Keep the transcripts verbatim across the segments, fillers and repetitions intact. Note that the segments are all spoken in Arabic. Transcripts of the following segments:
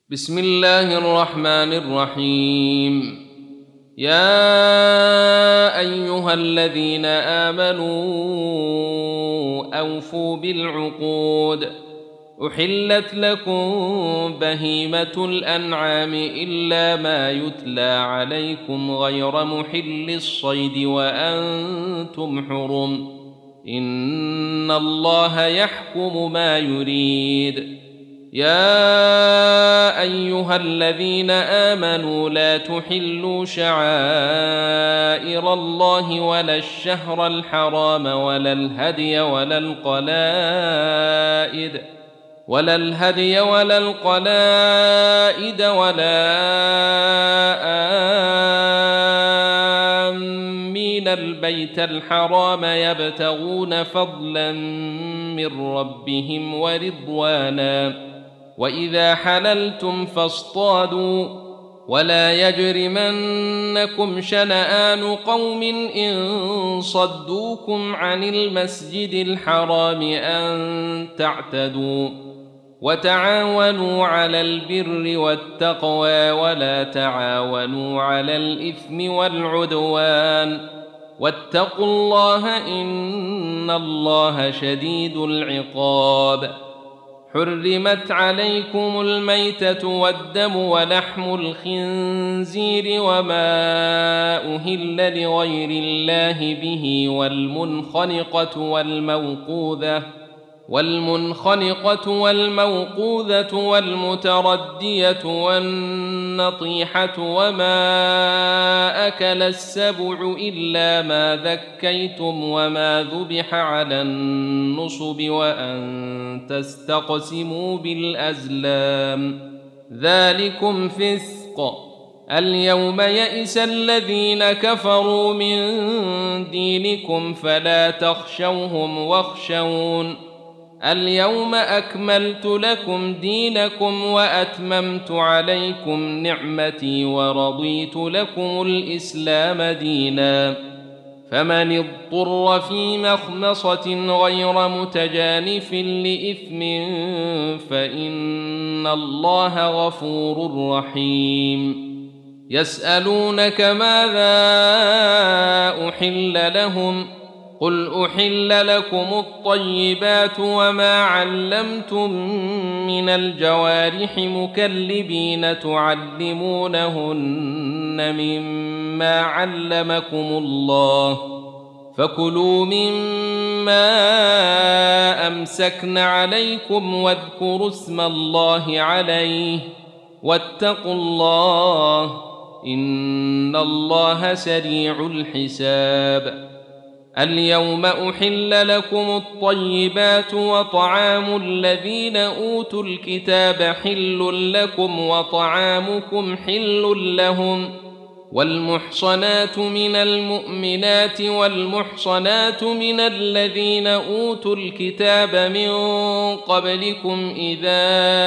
بسم الله الرحمن الرحيم. يا أيها الذين آمنوا أوفوا بالعقود. أحلت لكم بهيمة الأنعام إلا ما يتلى عليكم غير محل الصيد وأنتم حرم، إن الله يحكم ما يريد. يا أيها الذين آمنوا لا تحلوا شعائر الله ولا الشهر الحرام ولا الهدي ولا القلائد ولا الهدي ولا القلائد ولا آمين البيت الحرام يبتغون فضلا من ربهم ورضوانا، وإذا حللتم فاصطادوا، ولا يجرمنكم شنآن قوم إن صدوكم عن المسجد الحرام أن تعتدوا، وتعاونوا على البر والتقوى ولا تعاونوا على الإثم والعدوان، واتقوا الله إن الله شديد العقاب. حرمت عليكم الميتة والدم ولحم الخنزير وما أهل لغير الله به والمنخنقة والموقوذة والمنخنقة والموقوذة والمتردية والنطيحة وما أكل السبع إلا ما ذكيتم وما ذبح على النصب وأن تستقسموا بالأزلام، ذلكم فسق. اليوم يئس الذين كفروا من دينكم فلا تخشوهم واخشون. اليوم أكملت لكم دينكم وأتممت عليكم نعمتي ورضيت لكم الإسلام دينا، فمن اضطر في مخمصة غير متجانف لإثم فإن الله غفور رحيم. يسألونك ماذا أحل لهم؟ قل أحل لكم الطيبات وما علمتم من الجوارح مكلبين تعلمونهن مما علمكم الله، فكلوا مما أمسكن عليكم واذكروا اسم الله عليه واتقوا الله إن الله سريع الحساب. اليوم أحل لكم الطيبات وطعام الذين أوتوا الكتاب حل لكم وطعامكم حل لهم، والمحصنات من المؤمنات والمحصنات من الذين أوتوا الكتاب من قبلكم إذا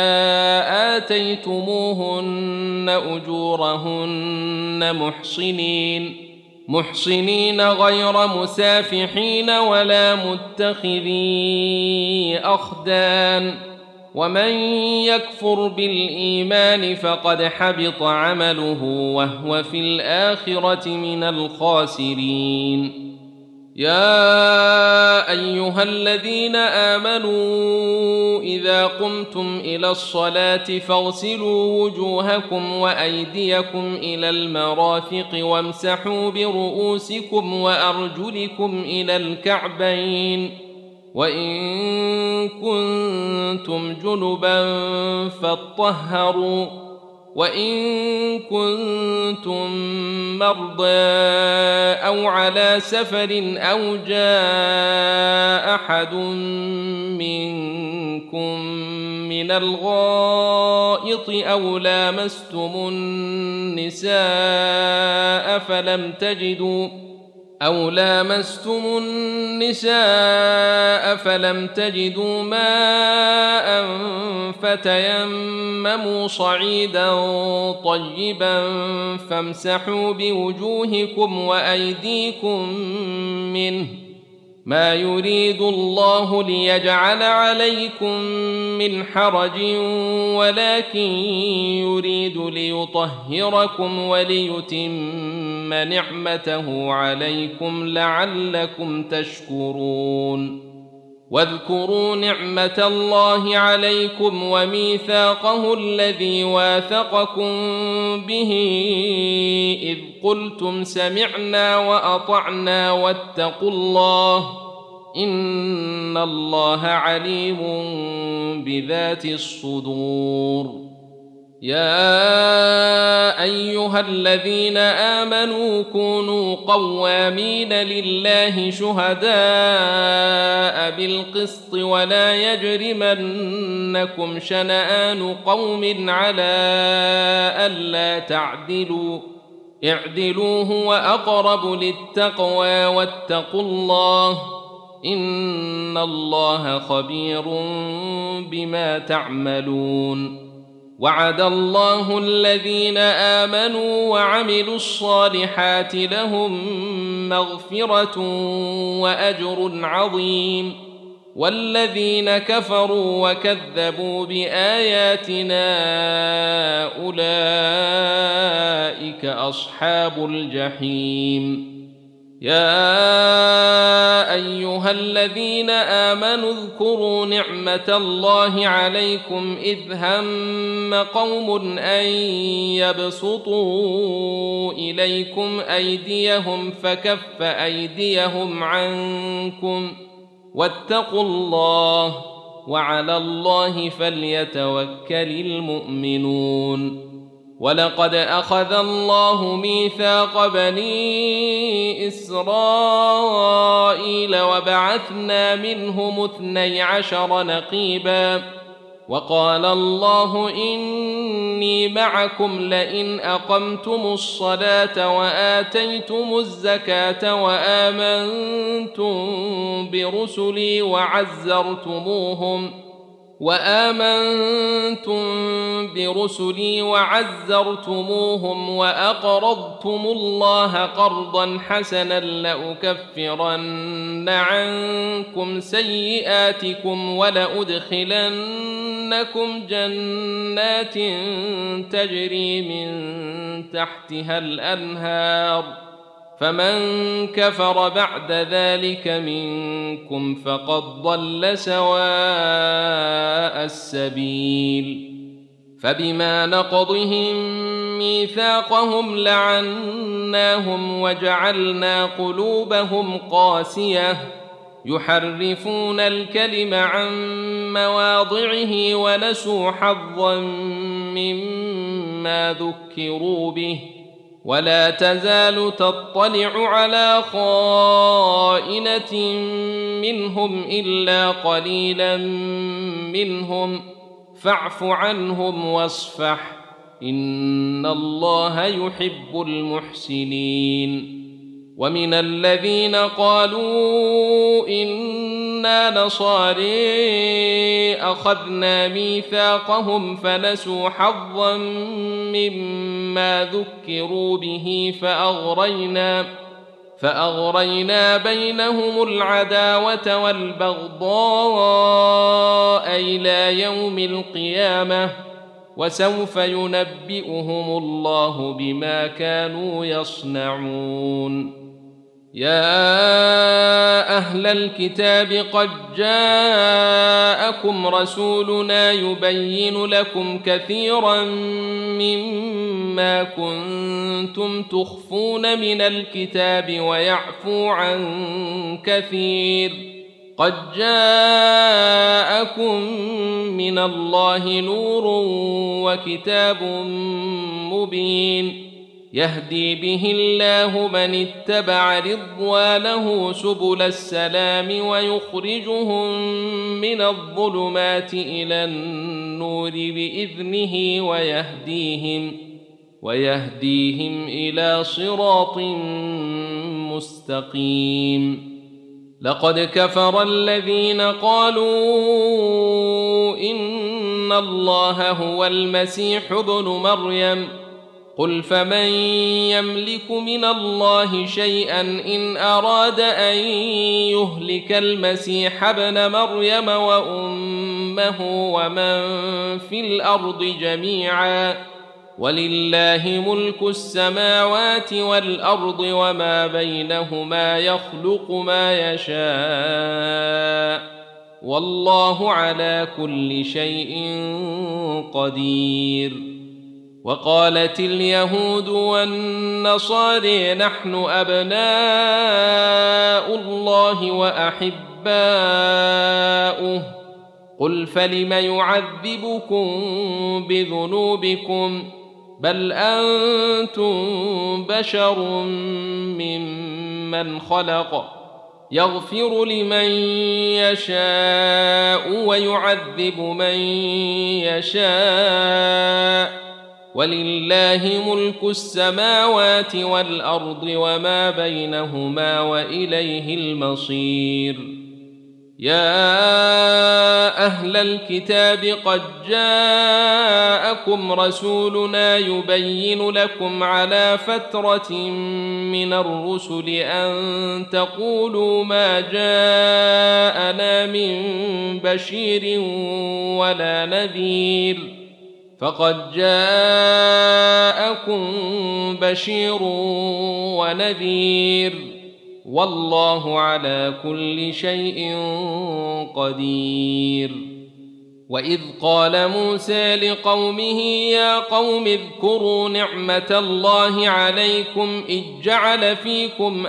آتيتموهن أجورهن محصنين محصنين غير مسافحين ولا متخذي أخدان، ومن يكفر بالإيمان فقد حبط عمله وهو في الآخرة من الخاسرين. يا أيها الذين آمنوا إذا قمتم إلى الصلاة فاغسلوا وجوهكم وأيديكم إلى المرافق وامسحوا برؤوسكم وأرجلكم إلى الكعبين، وإن كنتم جنبا فاطهروا، وإن كنتم مرضى أو على سفر أو جاء أحد منكم من الغائط أو لامستم النساء فلم تجدوا أو لامستم النساء فلم تجدوا ماء فتيمموا صعيدا طيبا فامسحوا بوجوهكم وأيديكم منه ما يريد الله ليجعل عليكم من حرج ولكن يريد ليطهركم وليتم نعمته عليكم لعلكم تشكرون. واذكروا نعمة الله عليكم وميثاقه الذي واثقكم به إذ قلتم سمعنا وأطعنا واتقوا الله إن الله عليم بذات الصدور. يا أيها الذين آمنوا كونوا قوامين لله شهداء بالقسط ولا يجرمنكم شنآن قوم على ألا تعدلوا اعدلوا هو أقرب للتقوى واتقوا الله إن الله خبير بما تعملون. وعد الله الذين آمنوا وعملوا الصالحات لهم مغفرة وأجر عظيم. والذين كفروا وكذبوا بآياتنا أولئك أصحاب الجحيم. يا أيها الذين آمنوا اذكروا نعمة الله عليكم إذ هم قوم أن يبسطوا إليكم أيديهم فكف أيديهم عنكم واتقوا الله وعلى الله فليتوكل المؤمنون. ولقد أخذ الله ميثاق بني إسرائيل وبعثنا منهم اثني عشر نقيبا وقال الله إني معكم لئن أقمتم الصلاة وآتيتم الزكاة وآمنتم برسلي وعزرتموهم وآمنتم برسلي وعزرتموهم وأقرضتم الله قرضا حسنا لأكفرن عنكم سيئاتكم ولأدخلنكم جنات تجري من تحتها الأنهار فمن كفر بعد ذلك منكم فقد ضل سواء السبيل. فبما نقضهم ميثاقهم لعناهم وجعلنا قلوبهم قاسية يحرفون الكلم عن مواضعه ونسوا حظا مما ذكروا به ولا تزال تطلع على خائنة منهم إلا قليلا منهم فاعف عنهم واصفح إن الله يحب المحسنين. ومن الذين قالوا إنا نصاري أخذنا ميثاقهم فنسوا حظا مما ذكروا به فأغرينا فأغرينا بينهم العداوة والبغضاء إلى يوم القيامة وسوف ينبئهم الله بما كانوا يصنعون. يا أهل الكتاب قد جاءكم رسولنا يبين لكم كثيرا مما كنتم تخفون من الكتاب ويعفو عن كثير قد جاءكم من الله نور وكتاب مبين يهدي به الله من اتبع رضوانه سبل السلام ويخرجهم من الظلمات إلى النور بإذنه ويهديهم ويهديهم إلى صراط مستقيم. لقد كفر الذين قالوا إن الله هو المسيح ابن مريم قل فمن يملك من الله شيئا إن أراد أن يهلك المسيح ابن مريم وأمه ومن في الأرض جميعا ولله ملك السماوات والأرض وما بينهما يخلق ما يشاء والله على كل شيء قدير. وقالت اليهود والنصارى نحن أبناء الله وأحباؤه قل فلم يعذبكم بذنوبكم بل أنتم بشر ممن خلق يغفر لمن يشاء ويعذب من يشاء ولله ملك السماوات والأرض وما بينهما وإليه المصير. يا أهل الكتاب قد جاءكم رسولنا يبين لكم على فترة من الرسل أن تقولوا ما جاءنا من بشير ولا نذير فقد جاءكم بشير ونذير والله على كل شيء قدير. وإذ قال موسى لقومه يا قوم اذكروا نعمة الله عليكم إذ جعل فيكم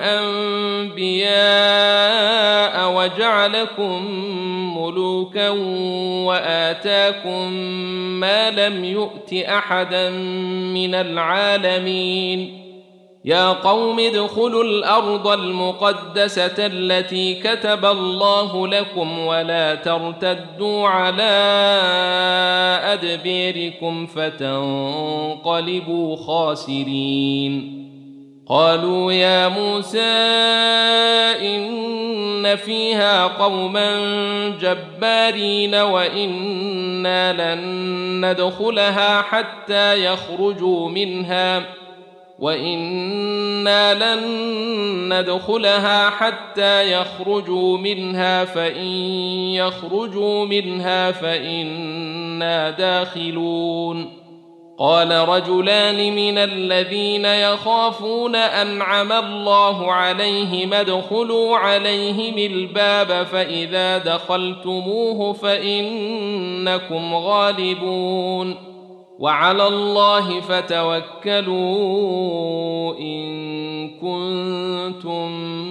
أنبياء وجعلكم ملوكا وآتاكم ما لم يؤت أحدا من العالمين. يا قوم ادخلوا الأرض المقدسة التي كتب الله لكم ولا ترتدوا على أدبيركم فتنقلبوا خاسرين. قالوا يا موسى إن فيها قوما جبارين وإنا لن ندخلها حتى يخرجوا منها وإنا لن ندخلها حتى يخرجوا منها فإن يخرجوا منها فإنا داخلون. قال رجلان من الذين يخافون أنعم الله عليهم ادخلوا عليهم الباب فإذا دخلتموه فإنكم غالبون وعلى الله فتوكلوا إن كنتم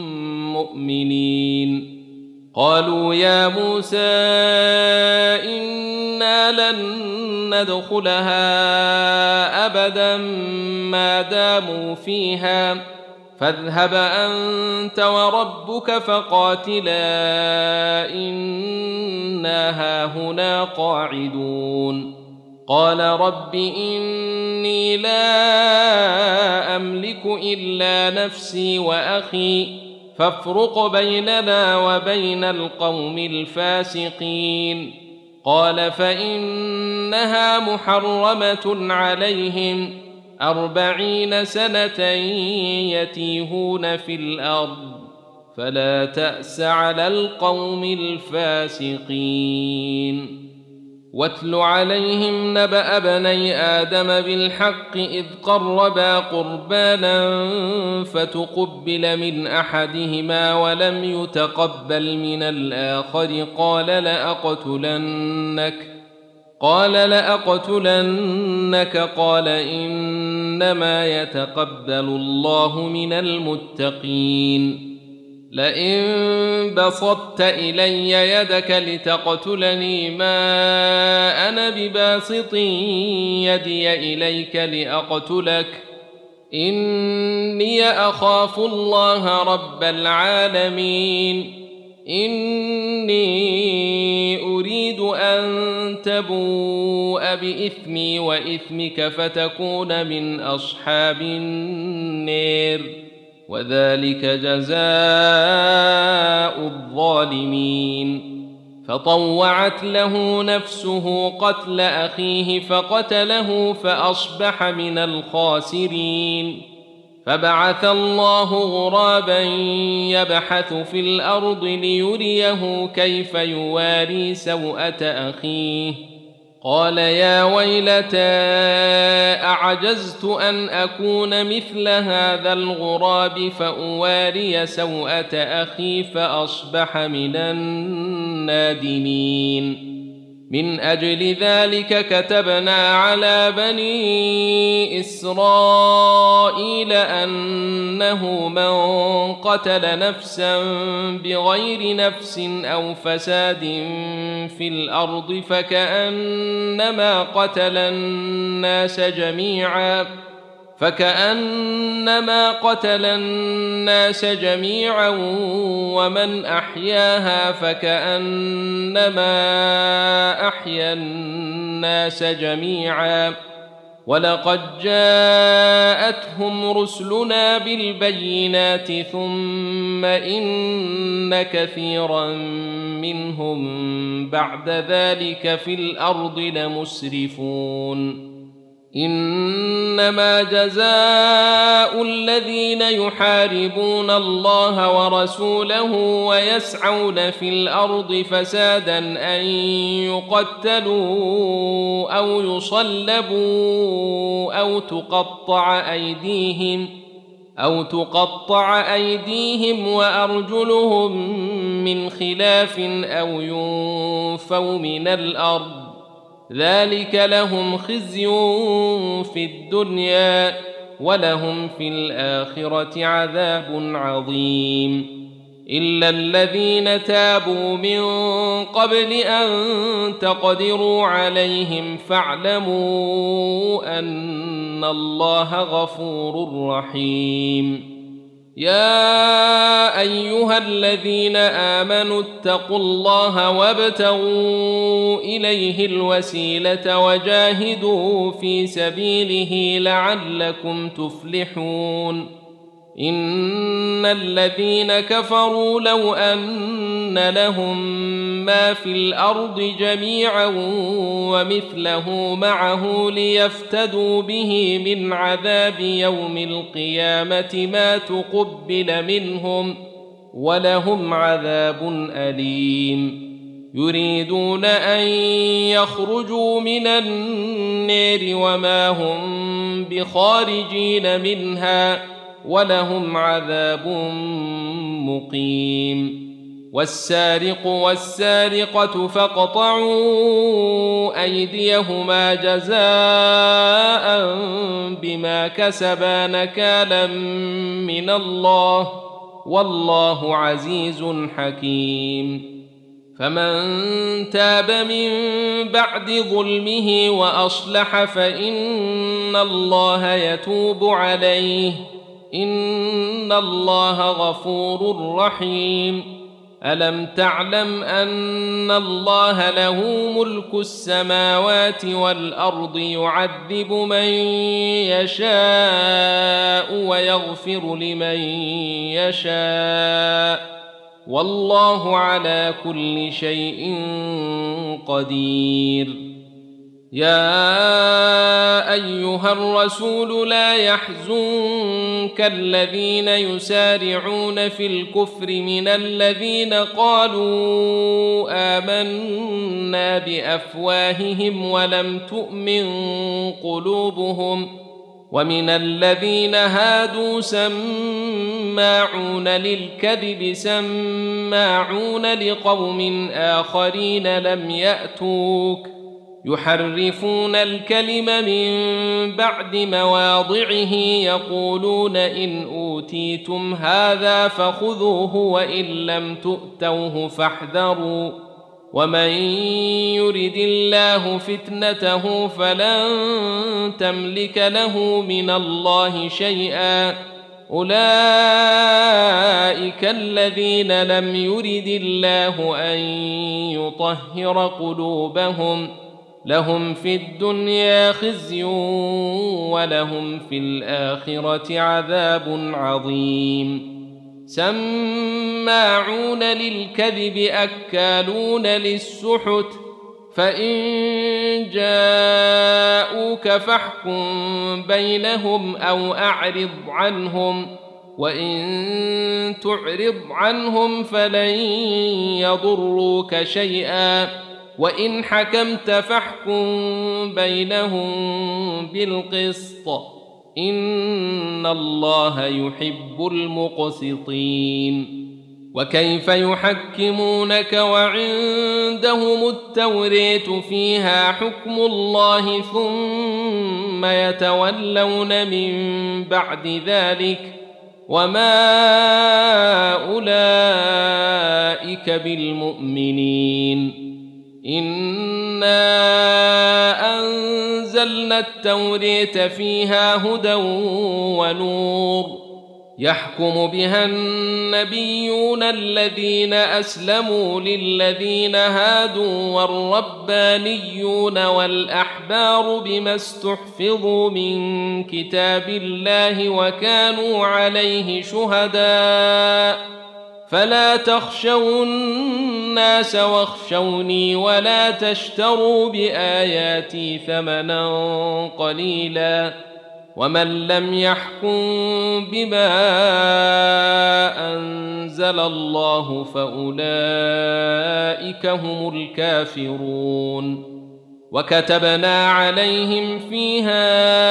مؤمنين. قالوا يا موسى إنا لن ندخلها أبدا ما داموا فيها فاذهب أنت وربك فقاتلا إنا هاهنا قاعدون. قال رب إني لا أملك إلا نفسي وأخي فافرق بيننا وبين القوم الفاسقين. قال فإنها محرمة عليهم أربعين سنة يتيهون في الأرض فلا تأس على القوم الفاسقين. واتل عليهم نبأ بني آدم بالحق إذ قربا قربانا فتقبل من أحدهما ولم يتقبل من الآخر قال لأقتلنك قال لأقتلنك قال إنما يتقبل الله من المتقين. لئن بسطت إلي يدك لتقتلني ما أنا بباسط يدي إليك لأقتلك إني أخاف الله رب العالمين. إني أريد أن تبوء بإثمي وإثمك فتكون من أصحاب النار وذلك جزاء الظالمين. فطوعت له نفسه قتل أخيه فقتله فأصبح من الخاسرين. فبعث الله غرابا يبحث في الأرض ليريه كيف يواري سوءة أخيه، قال يا ويلتى أعجزت أن أكون مثل هذا الغراب فأواري سوءة أخي فأصبح من النادمين. من أجل ذلك كتبنا على بني إسرائيل أنه من قتل نفسا بغير نفس أو فساد في الأرض فكأنما قتل الناس جميعا فكأنما قتل الناس جميعا ومن أحياها فكأنما أحيا الناس جميعا. ولقد جاءتهم رسلنا بالبينات ثم إن كثيرا منهم بعد ذلك في الأرض لمسرفون. إنما جزاء الذين يحاربون الله ورسوله ويسعون في الأرض فسادا أن يقتلوا أو يصلبوا أو تقطع أيديهم أو تقطع أيديهم وأرجلهم من خلاف أو ينفوا من الأرض، ذلك لهم خزي في الدنيا ولهم في الآخرة عذاب عظيم. إلا الذين تابوا من قبل أن تقدروا عليهم فاعلموا أن الله غفور رحيم. يا أيها الذين آمنوا اتقوا الله وابتغوا إليه الوسيلة وجاهدوا في سبيله لعلكم تفلحون. إن الذين كفروا لو أن لهم ما في الأرض جميعا ومثله معه ليفتدوا به من عذاب يوم القيامة ما تقبل منهم ولهم عذاب أليم. يريدون أن يخرجوا من النار وما هم بخارجين منها ولهم عذاب مقيم. والسارق والسارقة فاقطعوا أيديهما جزاء بما كسبا نكالا من الله والله عزيز حكيم. فمن تاب من بعد ظلمه وأصلح فإن الله يتوب عليه إن الله غفور رحيم. ألم تعلم أن الله له ملك السماوات والأرض يعذب من يشاء ويغفر لمن يشاء والله على كل شيء قدير. يا أيها الرسول لا يحزنك الذين يسارعون في الكفر من الذين قالوا آمنا بأفواههم ولم تؤمن قلوبهم ومن الذين هادوا سماعون للكذب سماعون لقوم آخرين لم يأتوك يحرفون الكلم من بعد مواضعه يقولون إن أوتيتم هذا فخذوه وإن لم تؤتوه فاحذروا ومن يرد الله فتنته فلن تملك له من الله شيئا. أولئك الذين لم يرد الله أن يطهر قلوبهم لهم في الدنيا خزي ولهم في الآخرة عذاب عظيم. سماعون للكذب أكالون للسحت فإن جاءوك فاحكم بينهم أو أعرض عنهم وإن تعرض عنهم فلن يضروك شيئا وإن حكمت فاحكم بينهم بالقسط إن الله يحب المقسطين. وكيف يحكمونك وعندهم التوراة فيها حكم الله ثم يتولون من بعد ذلك وما أولئك بالمؤمنين. إنا أنزلنا التوراة فيها هدى ونور يحكم بها النبيون الذين أسلموا للذين هادوا والربانيون والأحبار بما استحفظوا من كتاب الله وكانوا عليه شهداء فلا تخشوا الناس واخشوني ولا تشتروا بآياتي ثمنا قليلا ومن لم يحكم بما أنزل الله فأولئك هم الكافرون. وكتبنا عليهم فيها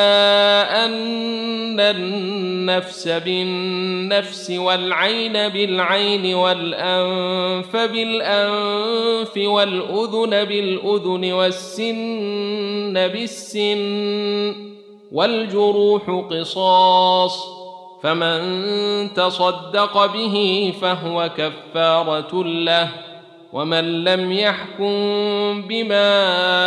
أن النفس بالنفس والعين بالعين والأنف بالأنف والأذن بالأذن والسن بالسن والجروح قصاص فمن تصدق به فهو كفارة له ومن لم يحكم بما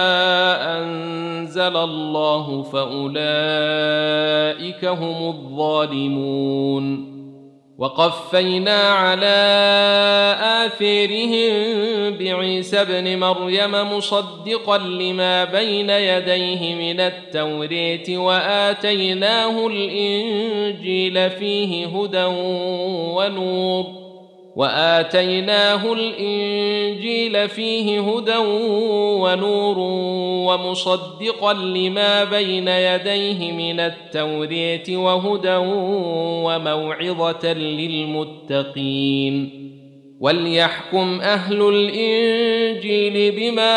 أنزل الله فأولئك هم الظالمون. وقفينا على آثارهم بعيسى ابن مريم مصدقا لما بين يديه من التوراة وآتيناه الإنجيل فيه هدى ونور وآتيناه الإنجيل فيه هدى ونور ومصدقا لما بين يديه من التوراة وهدى وموعظة للمتقين. وليحكم أهل الإنجيل بما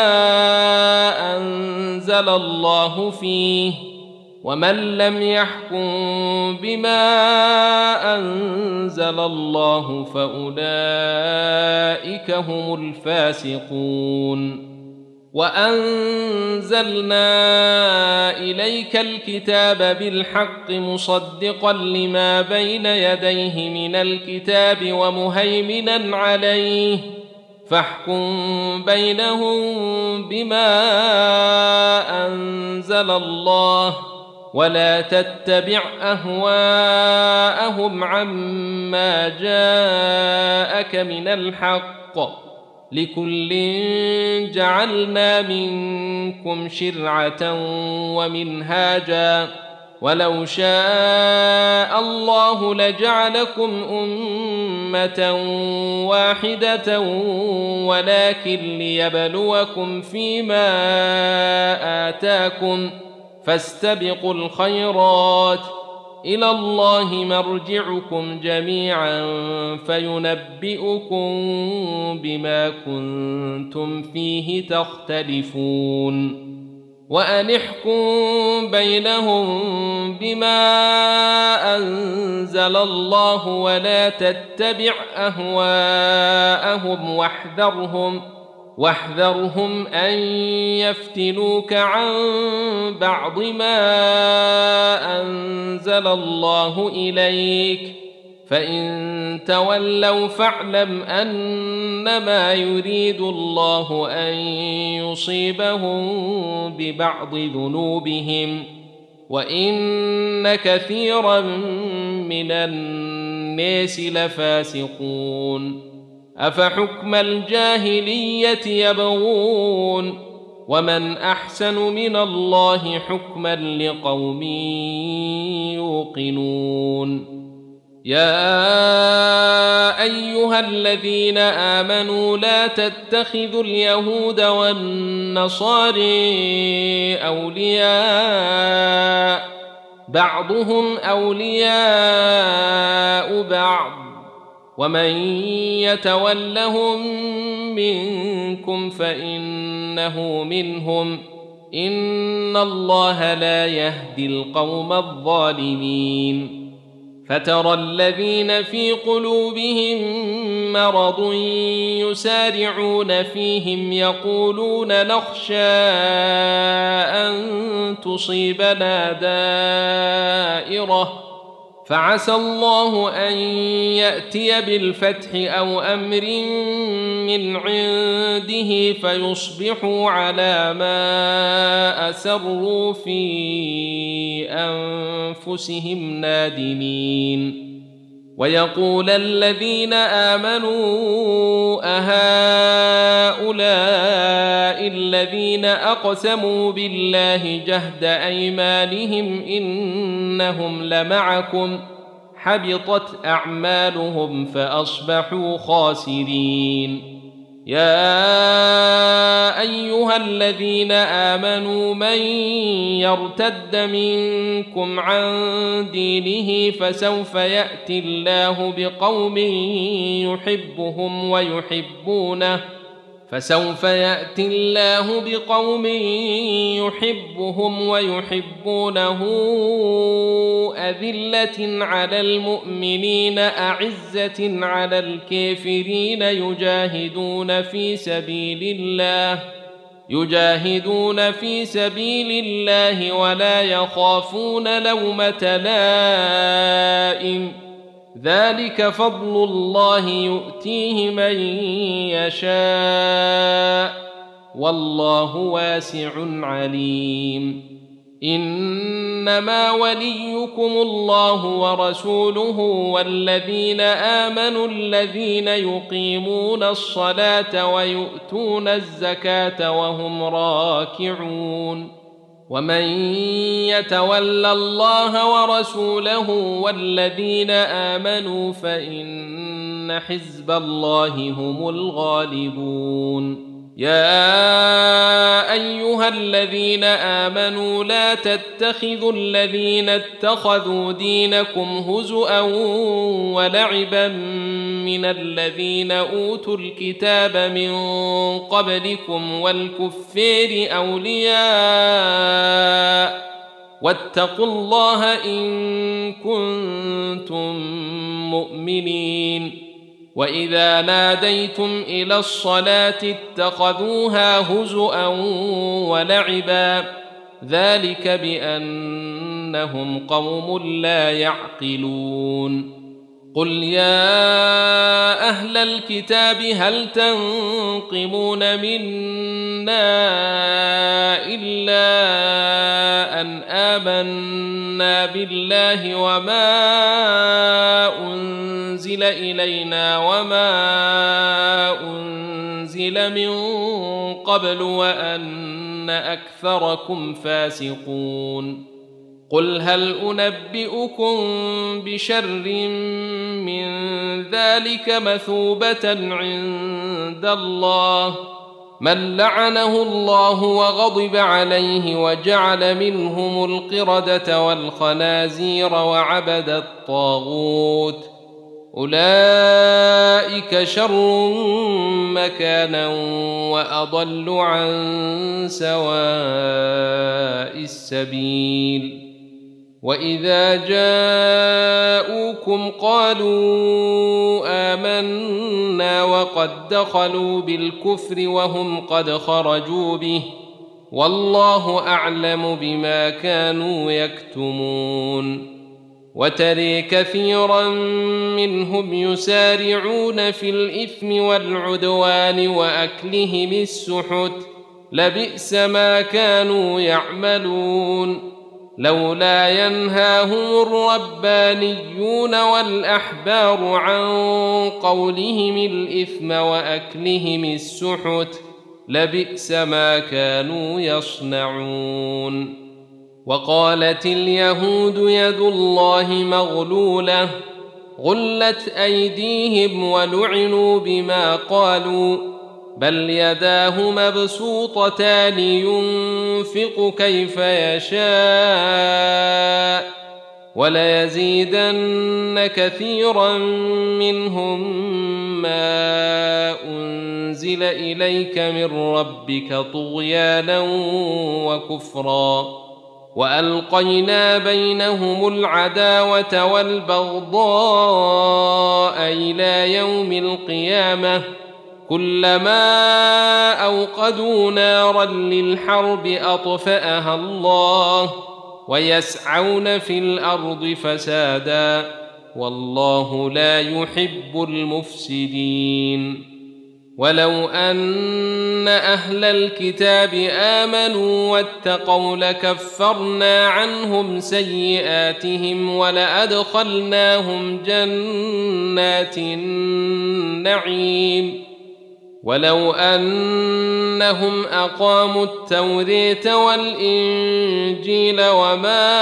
أنزل الله فيه ومن لم يحكم بما أنزل الله فأولئك هم الفاسقون. وأنزلنا إليك الكتاب بالحق مصدقا لما بين يديه من الكتاب ومهيمنا عليه فاحكم بينهم بما أنزل الله ولا تتبع أهواءهم عما جاءك من الحق لكل جعلنا منكم شرعة ومنهاجا ولو شاء الله لجعلكم أمة واحدة ولكن ليبلوكم فيما آتاكم فاستبقوا الخيرات إلى الله مرجعكم جميعا فينبئكم بما كنتم فيه تختلفون. وأن احكم بينهم بما أنزل الله ولا تتبع أهواءهم واحذرهم واحذرهم أن يفتنوك عن بعض ما أنزل الله إليك فإن تولوا فاعلم أنما يريد الله أن يصيبهم ببعض ذنوبهم وإن كثيرا من الناس لفاسقون. أفحكم الجاهلية يبغون ومن أحسن من الله حكما لقوم يوقنون. يا أيها الذين آمنوا لا تتخذوا اليهود والنصارى أولياء بعضهم أولياء بعض ومن يتولهم منكم فإنه منهم إن الله لا يهدي القوم الظالمين فترى الذين في قلوبهم مرض يسارعون فيهم يقولون نخشى أن تصيبنا دائرة فعسى الله أن يأتي بالفتح أو أمر من عنده فيصبحوا على ما أسروا في أنفسهم نادمين ويقول الذين آمنوا أهؤلاء الذين أقسموا بالله جهد أيمانهم إنهم لمعكم حبطت أعمالهم فأصبحوا خاسرين يا أيها الذين آمنوا من يرتد منكم عن دينه فسوف يأتي الله بقوم يحبهم ويحبونه فسوف يأتي الله بقوم يحبهم ويحبونه أذلة على المؤمنين أعزة على الكافرين يجاهدون في سبيل الله يجاهدون في سبيل الله ولا يخافون لومة لائم ذلك فضل الله يؤتيه من يشاء والله واسع عليم إنما وليكم الله ورسوله والذين آمنوا الذين يقيمون الصلاة ويؤتون الزكاة وهم راكعون ومن يتول الله ورسوله والذين آمنوا فإن حزب الله هم الغالبون يا أيها الذين آمنوا لا تتخذوا الذين اتخذوا دينكم هزؤا ولعبا من الذين أوتوا الكتاب من قبلكم والكفار أولياء واتقوا الله إن كنتم مؤمنين وإذا ناديتم إلى الصلاة اتخذوها هزؤا ولعبا ذلك بأنهم قوم لا يعقلون قل يا أهل الكتاب هل تنقمون منا إلا أن آمنا بالله وما أنزل إلينا وما أنزل من قبل وأن أكثركم فاسقون قل هل أنبئكم بشر من ذلك مثوبة عند الله من لعنه الله وغضب عليه وجعل منهم القردة والخنازير وعبد الطاغوت أولئك شر مكانا وأضل عن سواء السبيل وإذا جاءوكم قالوا آمنا وقد دخلوا بالكفر وهم قد خرجوا به والله أعلم بما كانوا يكتمون وترى كثيرا منهم يسارعون في الإثم والعدوان وأكلهم السحت لبئس ما كانوا يعملون لولا ينهاهم الربانيون والأحبار عن قولهم الإثم وأكلهم السحت لبئس ما كانوا يصنعون وقالت اليهود يد الله مغلولة غلت أيديهم ولعنوا بما قالوا بل يداه مبسوطتان ينفق كيف يشاء وليزيدن كثيرا منهم ما أنزل إليك من ربك طغيانا وكفرا وألقينا بينهم العداوة والبغضاء إلى يوم القيامة كلما أوقدوا نارا للحرب أطفأها الله ويسعون في الأرض فسادا والله لا يحب المفسدين ولو أن أهل الكتاب آمنوا واتقوا لكفرنا عنهم سيئاتهم ولأدخلناهم جنات النعيم ولو أنهم أقاموا التوراة والإنجيل وما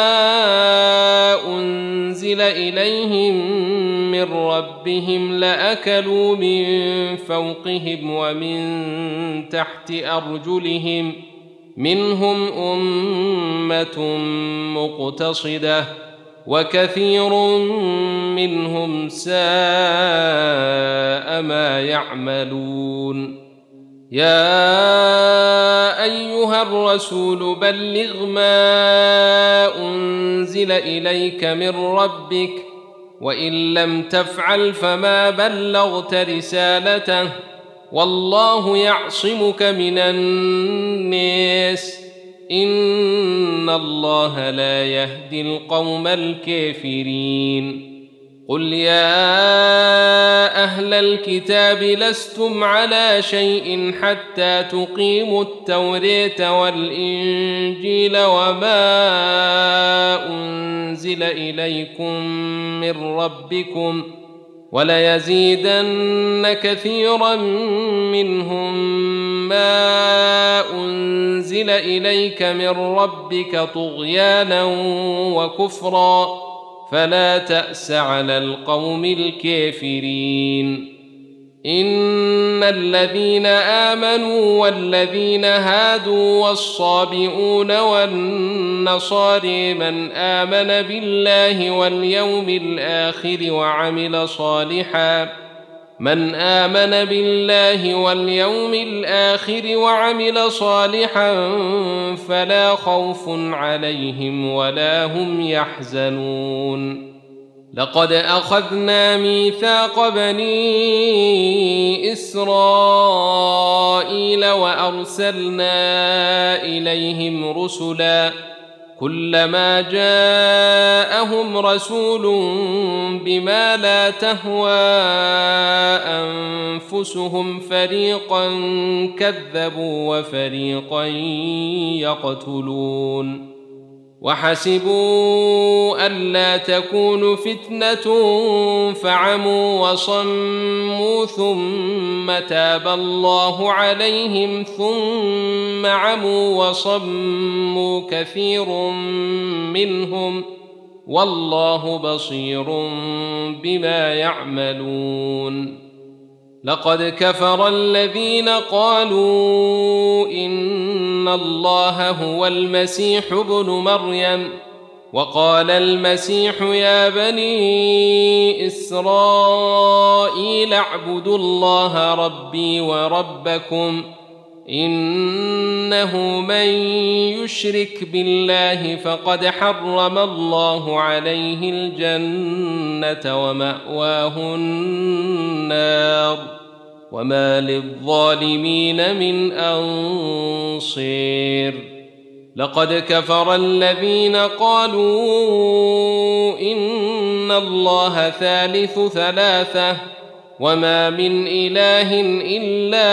أنزل إليهم من ربهم لأكلوا من فوقهم ومن تحت أرجلهم منهم أمة مقتصدة وكثير منهم ساء ما يعملون يا أيها الرسول بلغ ما أنزل إليك من ربك وإن لم تفعل فما بلغت رسالته والله يعصمك من الناس إن الله لا يهدي القوم الكافرين قل يا أهل الكتاب لستم على شيء حتى تقيموا التوراة والإنجيل وما أنزل إليكم من ربكم وليزيدن كثيرا منهم ما أنزل إليك من ربك طغيانا وكفرا فلا تأس على القوم الكافرين إن الذين آمنوا والذين هادوا والصابئون والنصارى من آمن بالله واليوم الآخر وعمل صالحا من آمن بالله واليوم الآخر وعمل صالحا فلا خوف عليهم ولا هم يحزنون لقد أخذنا ميثاق بني إسرائيل وأرسلنا إليهم رسلا كلما جاءهم رسول بما لا تهوى أنفسهم فريقا كذبوا وفريقا يقتلون وحسبوا ألا تكون فتنة فعموا وصموا ثم تاب الله عليهم ثم عموا وصموا كثير منهم والله بصير بما يعملون لقد كفر الذين قالوا إن الله هو المسيح ابن مريم وقال المسيح يا بني إسرائيل اعبدوا الله ربي وربكم إنه من يشرك بالله فقد حرم الله عليه الجنة ومأواه النار وما للظالمين من أنصير لقد كفر الذين قالوا إن الله ثالث ثلاثة وما من إله إلا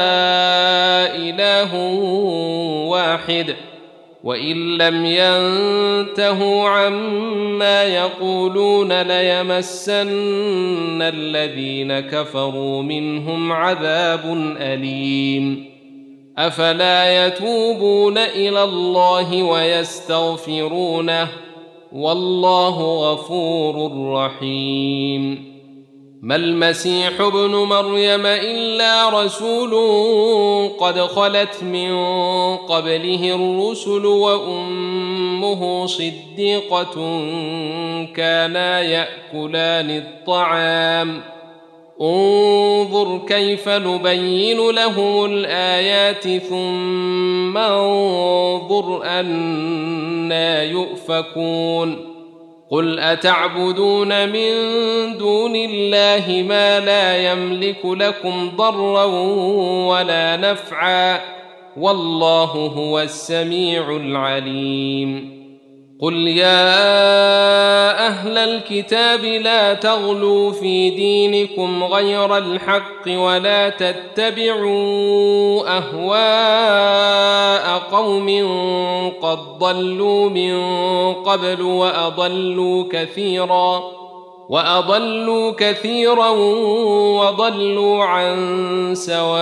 إله واحد وإن لم ينتهوا عما يقولون ليمسن الذين كفروا منهم عذاب أليم أفلا يتوبون إلى الله ويستغفرونه والله غفور رحيم. ما المسيح ابن مريم إلا رسول قد خلت من قبله الرسل وأمه صديقة كانا يأكلان الطعام انظر كيف نبين لهم الآيات ثم انظر أنى يؤفكون. قل أتعبدون من دون الله ما لا يملك لكم ضرا ولا نفعا والله هو السميع العليم. قل يا أهل الكتاب لا تغلوا في دينكم غير الحق ولا تتبعوا أهواء قوم قد ضلوا من قبل وأضلوا كثيرا وأضلوا كثيرا وضلوا عن سواء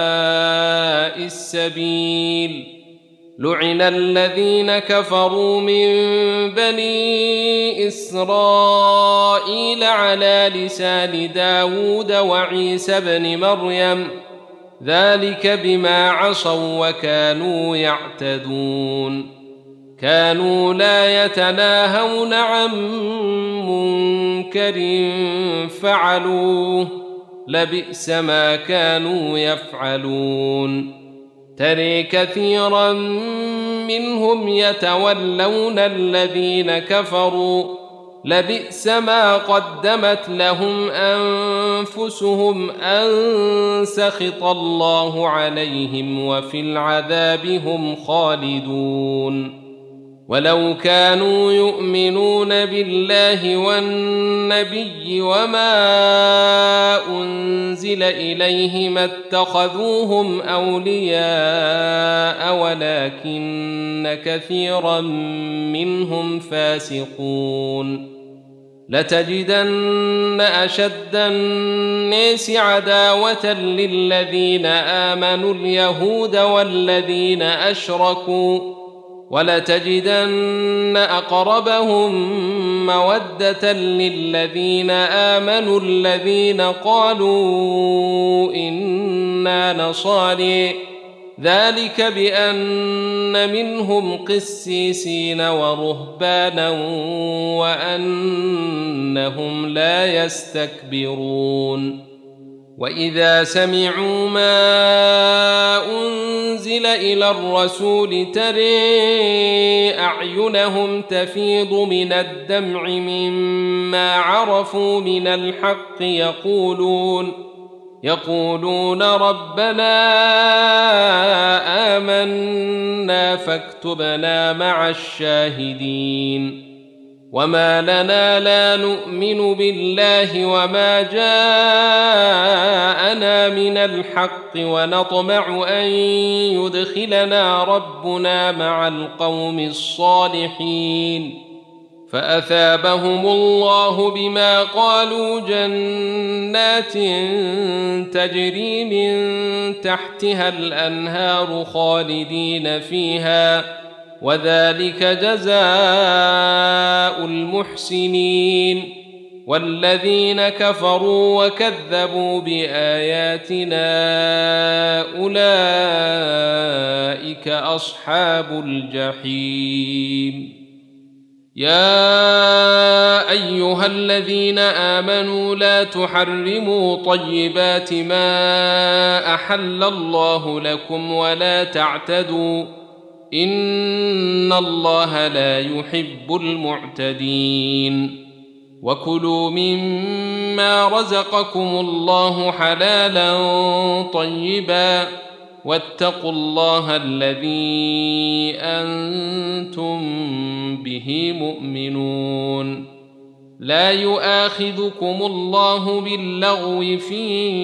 السبيل. لعن الذين كفروا من بني إسرائيل على لسان داود وعيسى بن مريم ذلك بما عصوا وكانوا يعتدون. كانوا لا يتناهون عن منكر فعلوه لبئس ما كانوا يفعلون. ترى كثيرا منهم يتولون الذين كفروا لبئس ما قدمت لهم أنفسهم أن سخط الله عليهم وفي العذاب هم خالدون. ولو كانوا يؤمنون بالله والنبي وما أنزل إليه ما اتخذوهم أولياء ولكن كثيرا منهم فاسقون. لتجدن أشد الناس عداوة للذين آمنوا اليهود والذين أشركوا ولتجدن أقربهم مودة للذين آمنوا الذين قالوا إنا نصارى ذلك بأن منهم قسيسين ورهبانا وأنهم لا يستكبرون. وإذا سمعوا ما أنزل إلى الرسول ترى أعينهم تفيض من الدمع مما عرفوا من الحق يقولون يقولون ربنا آمنا فاكتبنا مع الشاهدين. وما لنا لا نؤمن بالله وما جاءنا من الحق ونطمع أن يدخلنا ربنا مع القوم الصالحين فأثابهم الله بما قالوا جنات تجري من تحتها الأنهار خالدين فيها وذلك جزاء المحسنين. والذين كفروا وكذبوا بآياتنا أولئك أصحاب الجحيم. يا أيها الذين آمنوا لا تحرموا طيبات ما أحل الله لكم ولا تعتدوا إن الله لا يحب المعتدين. وكلوا مما رزقكم الله حلالا طيبا واتقوا الله الذي أنتم به مؤمنون. لا يؤاخذكم الله باللغو في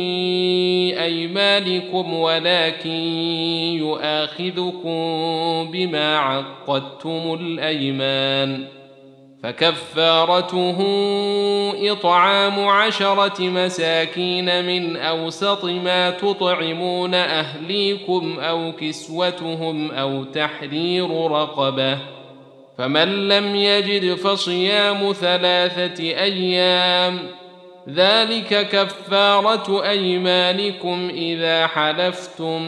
أيمانكم ولكن يؤاخذكم بما عقدتم الأيمان فكفارته إطعام عشرة مساكين من أوسط ما تطعمون أهليكم أو كسوتهم أو تحرير رقبة فمن لم يجد فصيام ثلاثة أيام ذلك كفارة أيمانكم إذا حلفتم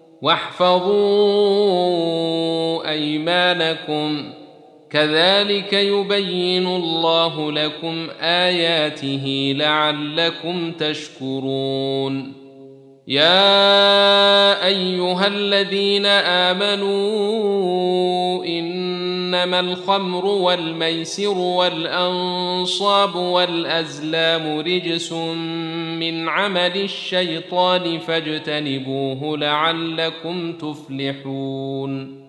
واحفظوا أيمانكم كذلك يبين الله لكم آياته لعلكم تشكرون يا أيها الذين آمنوا إنما الخمر والميسر والأنصاب والأزلام رجس من عمل الشيطان فاجتنبوه لعلكم تفلحون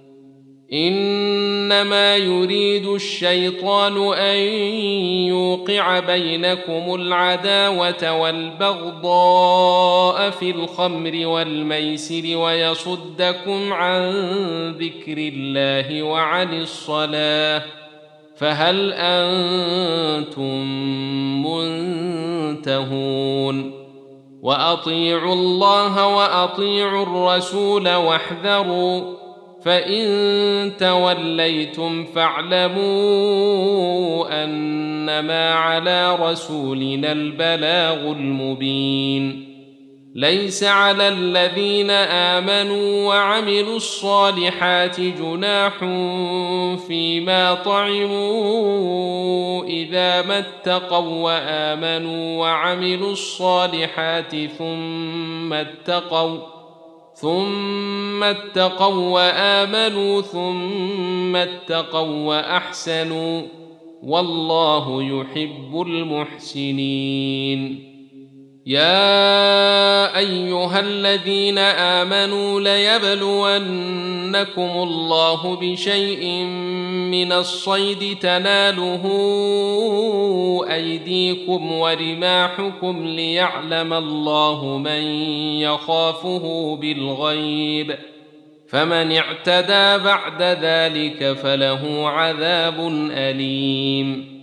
إنما يريد الشيطان أن يوقع بينكم العداوة والبغضاء في الخمر والميسر ويصدكم عن ذكر الله وعن الصلاة فهل أنتم منتهون وأطيعوا الله وأطيعوا الرسول واحذروا فإن توليتم فاعلموا أنما على رسولنا البلاغ المبين ليس على الذين آمنوا وعملوا الصالحات جناح فيما طعموا إذا ما اتقوا وآمنوا وعملوا الصالحات ثم اتقوا ثم اتقوا وآمنوا ثم اتقوا وأحسنوا والله يحب المحسنين يا أيها الذين آمنوا ليبلونكم الله بشيء من الصيد تناله أيديكم ورماحكم ليعلم الله من يخافه بالغيب فمن اعتدى بعد ذلك فله عذاب أليم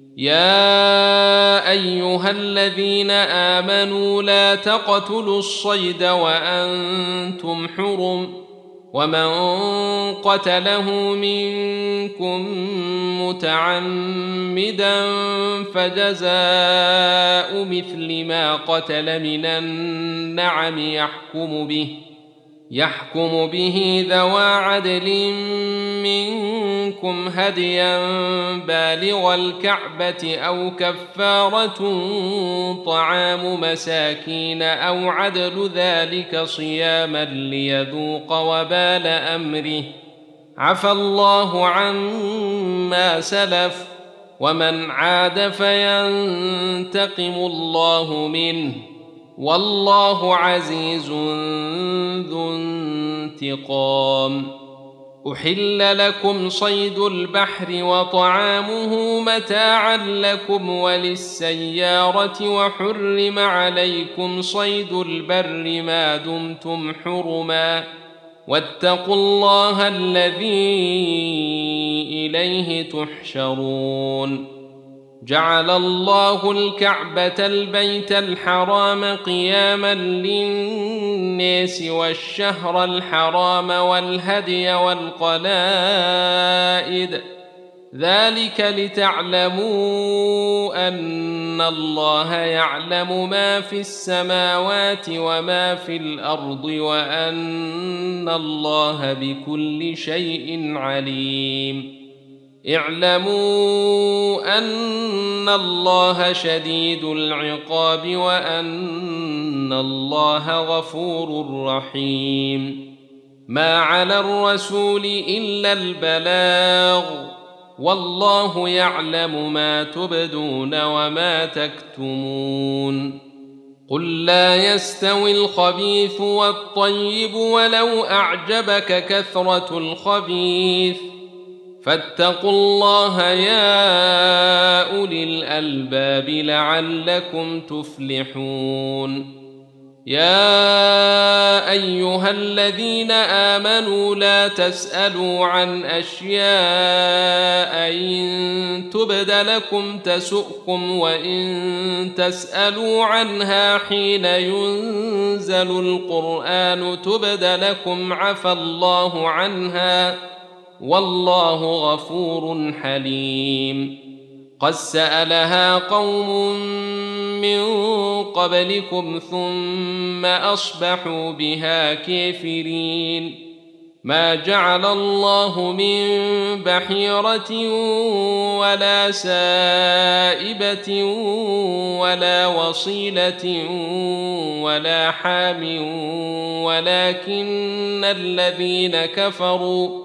يا أيها الذين آمنوا لا تقتلوا الصيد وأنتم حرم ومن قتله منكم متعمدا فجزاء مثل ما قتل من النعم يحكم به يحكم به ذوى عدل منكم هديا بالغ الكعبة أو كفارة طعام مساكين أو عدل ذلك صياما ليذوق وبال أمره عفى الله عما سلف ومن عاد فينتقم الله منه والله عزيز ذو انتقام أحل لكم صيد البحر وطعامه متاعا لكم وللسيارة وحرم عليكم صيد البر ما دمتم حرما واتقوا الله الذي إليه تحشرون جعل الله الكعبة البيت الحرام قياما للناس والشهر الحرام والهدي والقلائد ذلك لتعلموا أن الله يعلم ما في السماوات وما في الأرض وأن الله بكل شيء عليم اعلموا أن الله شديد العقاب وأن الله غفور رحيم ما على الرسول إلا البلاغ والله يعلم ما تبدون وما تكتمون قل لا يستوي الخبيث والطيب ولو أعجبك كثرة الخبيث فاتقوا الله يا أولي الألباب لعلكم تفلحون يا أيها الذين آمنوا لا تسألوا عن أشياء إن تبد لكم تسؤكم وإن تسألوا عنها حين ينزل القرآن تبد لكم عفى الله عنها والله غفور حليم. قد سألها قوم من قبلكم ثم أصبحوا بها كافرين. ما جعل الله من بحيرة ولا سائبة ولا وصيلة ولا حام ولكن الذين كفروا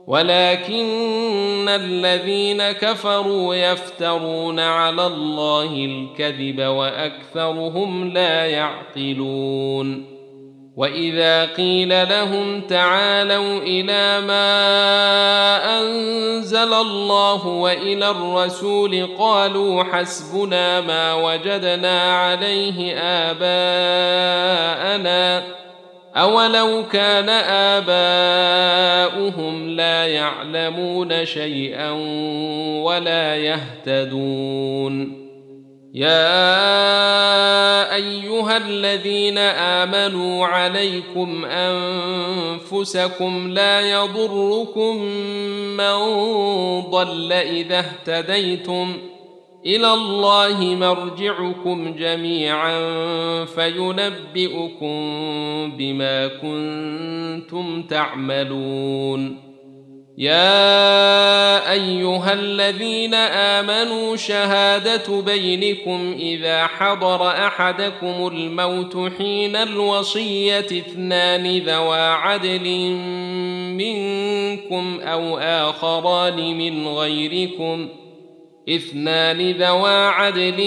ولكن الذين كفروا يفترون على الله الكذب وأكثرهم لا يعقلون. وإذا قيل لهم تعالوا إلى ما أنزل الله وإلى الرسول قالوا حسبنا ما وجدنا عليه آباءنا أولو كان آباؤهم لا يعلمون شيئا ولا يهتدون. يا أيها الذين آمنوا عليكم أنفسكم لا يضركم من ضل إذا اهتديتم إلى الله مرجعكم جميعا فينبئكم بما كنتم تعملون. يا أيها الذين آمنوا شهادة بينكم إذا حضر أحدكم الموت حين الوصية اثنان ذوى عدل منكم أو آخران من غيركم اثنان ذوى عدل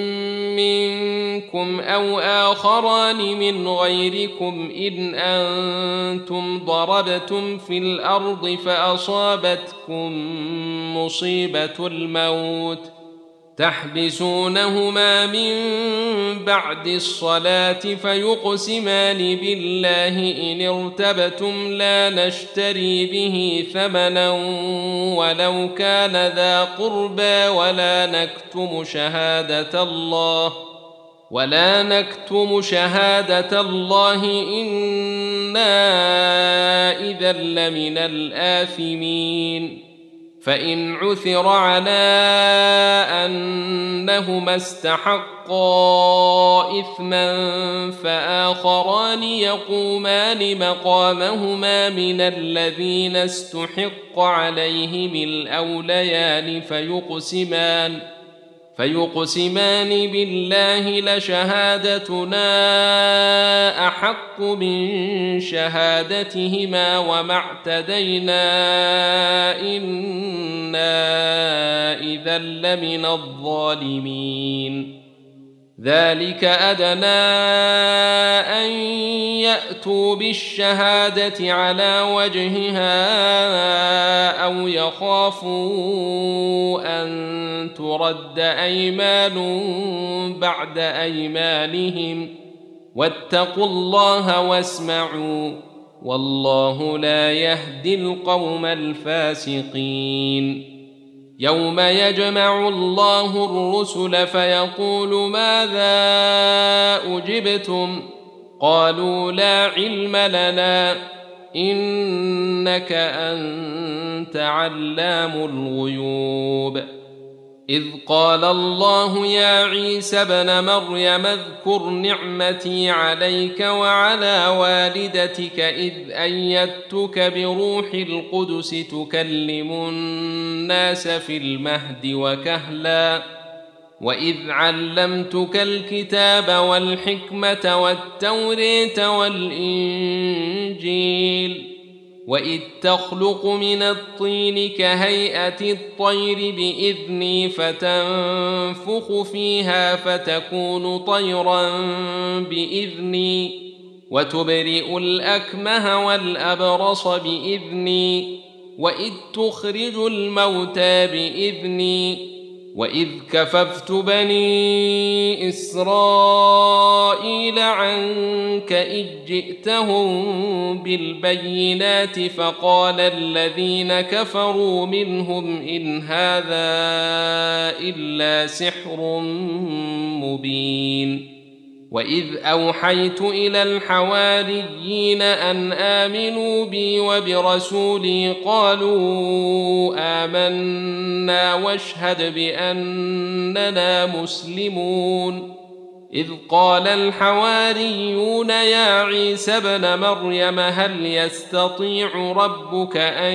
منكم أو آخران من غيركم إن أنتم ضربتم في الأرض فأصابتكم مصيبة الموت تحبسونهما من بعد الصلاة فيقسمان بالله إن ارتبتم لا نشتري به ثمنا ولو كان ذا قربى ولا نكتم شهادة الله ولا نكتم شهادة الله إنا إذا لمن الآثمين. فإن عثر على أنهما استحقا إثما فآخران يقومان مقامهما من الذين استحق عليهم الأوليان فيقسمان فيقسمان بالله لشهادتنا أحق من شهادتهما وما اعتدينا إنا إذا لمن الظالمين. ذلك أدنى أن يأتوا بالشهادة على وجهها أو يخافوا أن ترد أيمان بعد أيمانهم واتقوا الله واسمعوا والله لا يهدي القوم الفاسقين. يوم يجمع الله الرسل فيقول ماذا أجبتم قالوا لا علم لنا إنك أنت علام الغيوب. إذ قال الله يا عيسى ابن مريم اذكر نعمتي عليك وعلى والدتك إذ أيدتك بروح القدس تكلم الناس في المهد وكهلا وإذ علمتك الكتاب والحكمة والتوراة والإنجيل وإذ تخلق من الطين كهيئة الطير بإذني فتنفخ فيها فتكون طيرا بإذني وتبرئ الأكمه والأبرص بإذني وإذ تخرج الموتى بإذني وإذ كففت بني إسرائيل عنك إذ جئتهم بالبينات فقال الذين كفروا منهم إن هذا إلا سحر مبين. وإذ أوحيت إلى الحواريين أن آمنوا بي وبرسولي قالوا آمنا واشهد بأننا مسلمون إذ قال الحواريون يا عيسى ابن مريم هل يستطيع ربك أن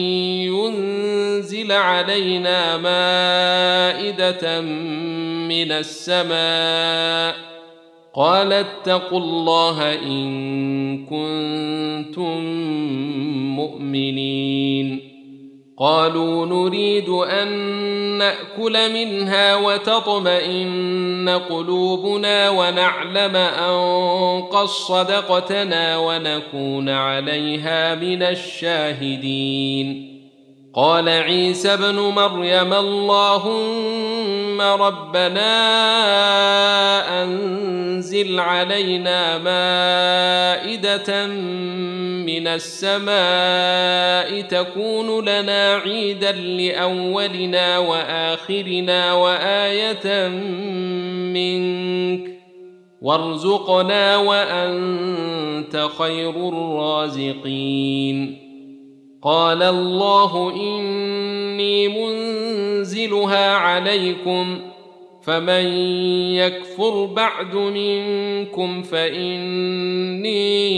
ينزل علينا مائدة من السماء قال اتقوا الله إن كنتم مؤمنين قالوا نريد أن نأكل منها وتطمئن قلوبنا ونعلم أن قد صدقتنا ونكون عليها من الشاهدين قال عيسى ابن مريم اللهم ربنا أنزل علينا مائدة من السماء تكون لنا عيدا لأولنا وآخرنا وآية منك وارزقنا وأنت خير الرازقين قال الله إني منزلها عليكم فمن يكفر بعد منكم فإني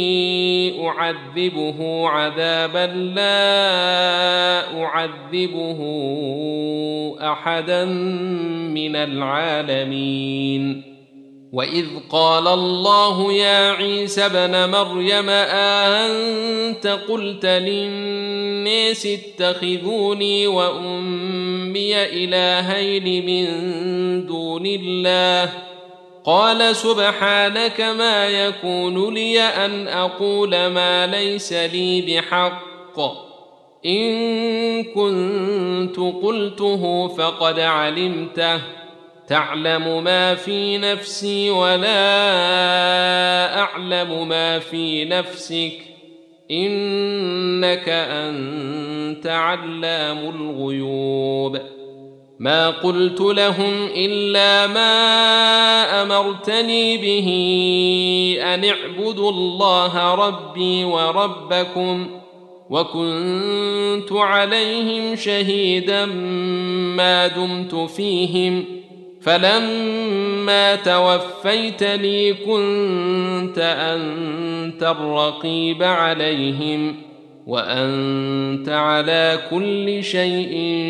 أعذبه عذابا لا أعذبه أحدا من العالمين وإذ قال الله يا عيسى ابن مريم أأنت قلت للناس اتخذوني وأمي إلهين من دون الله قال سبحانك ما يكون لي أن أقول ما ليس لي بحق إن كنت قلته فقد علمته تعلم ما في نفسي ولا أعلم ما في نفسك إنك أنت علام الغيوب ما قلت لهم إلا ما أمرتني به أن اعبدوا الله ربي وربكم وكنت عليهم شهيدا ما دمت فيهم فلما توفيتني كنت أنت الرقيب عليهم وأنت على كل شيء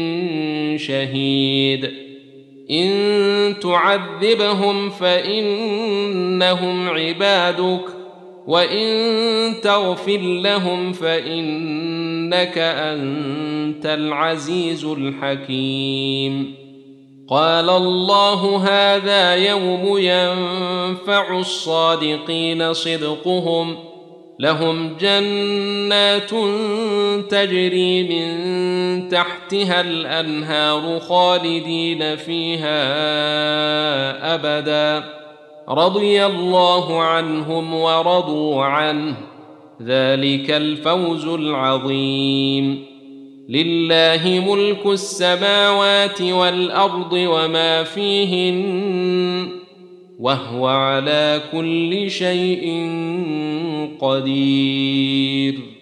شهيد إن تعذبهم فإنهم عبادك وإن تغفر لهم فإنك أنت العزيز الحكيم قال الله هذا يوم ينفع الصادقين صدقهم لهم جنات تجري من تحتها الأنهار خالدين فيها أبدا رضي الله عنهم ورضوا عنه ذلك الفوز العظيم لله ملك السماوات والأرض وما فيهن وهو على كل شيء قدير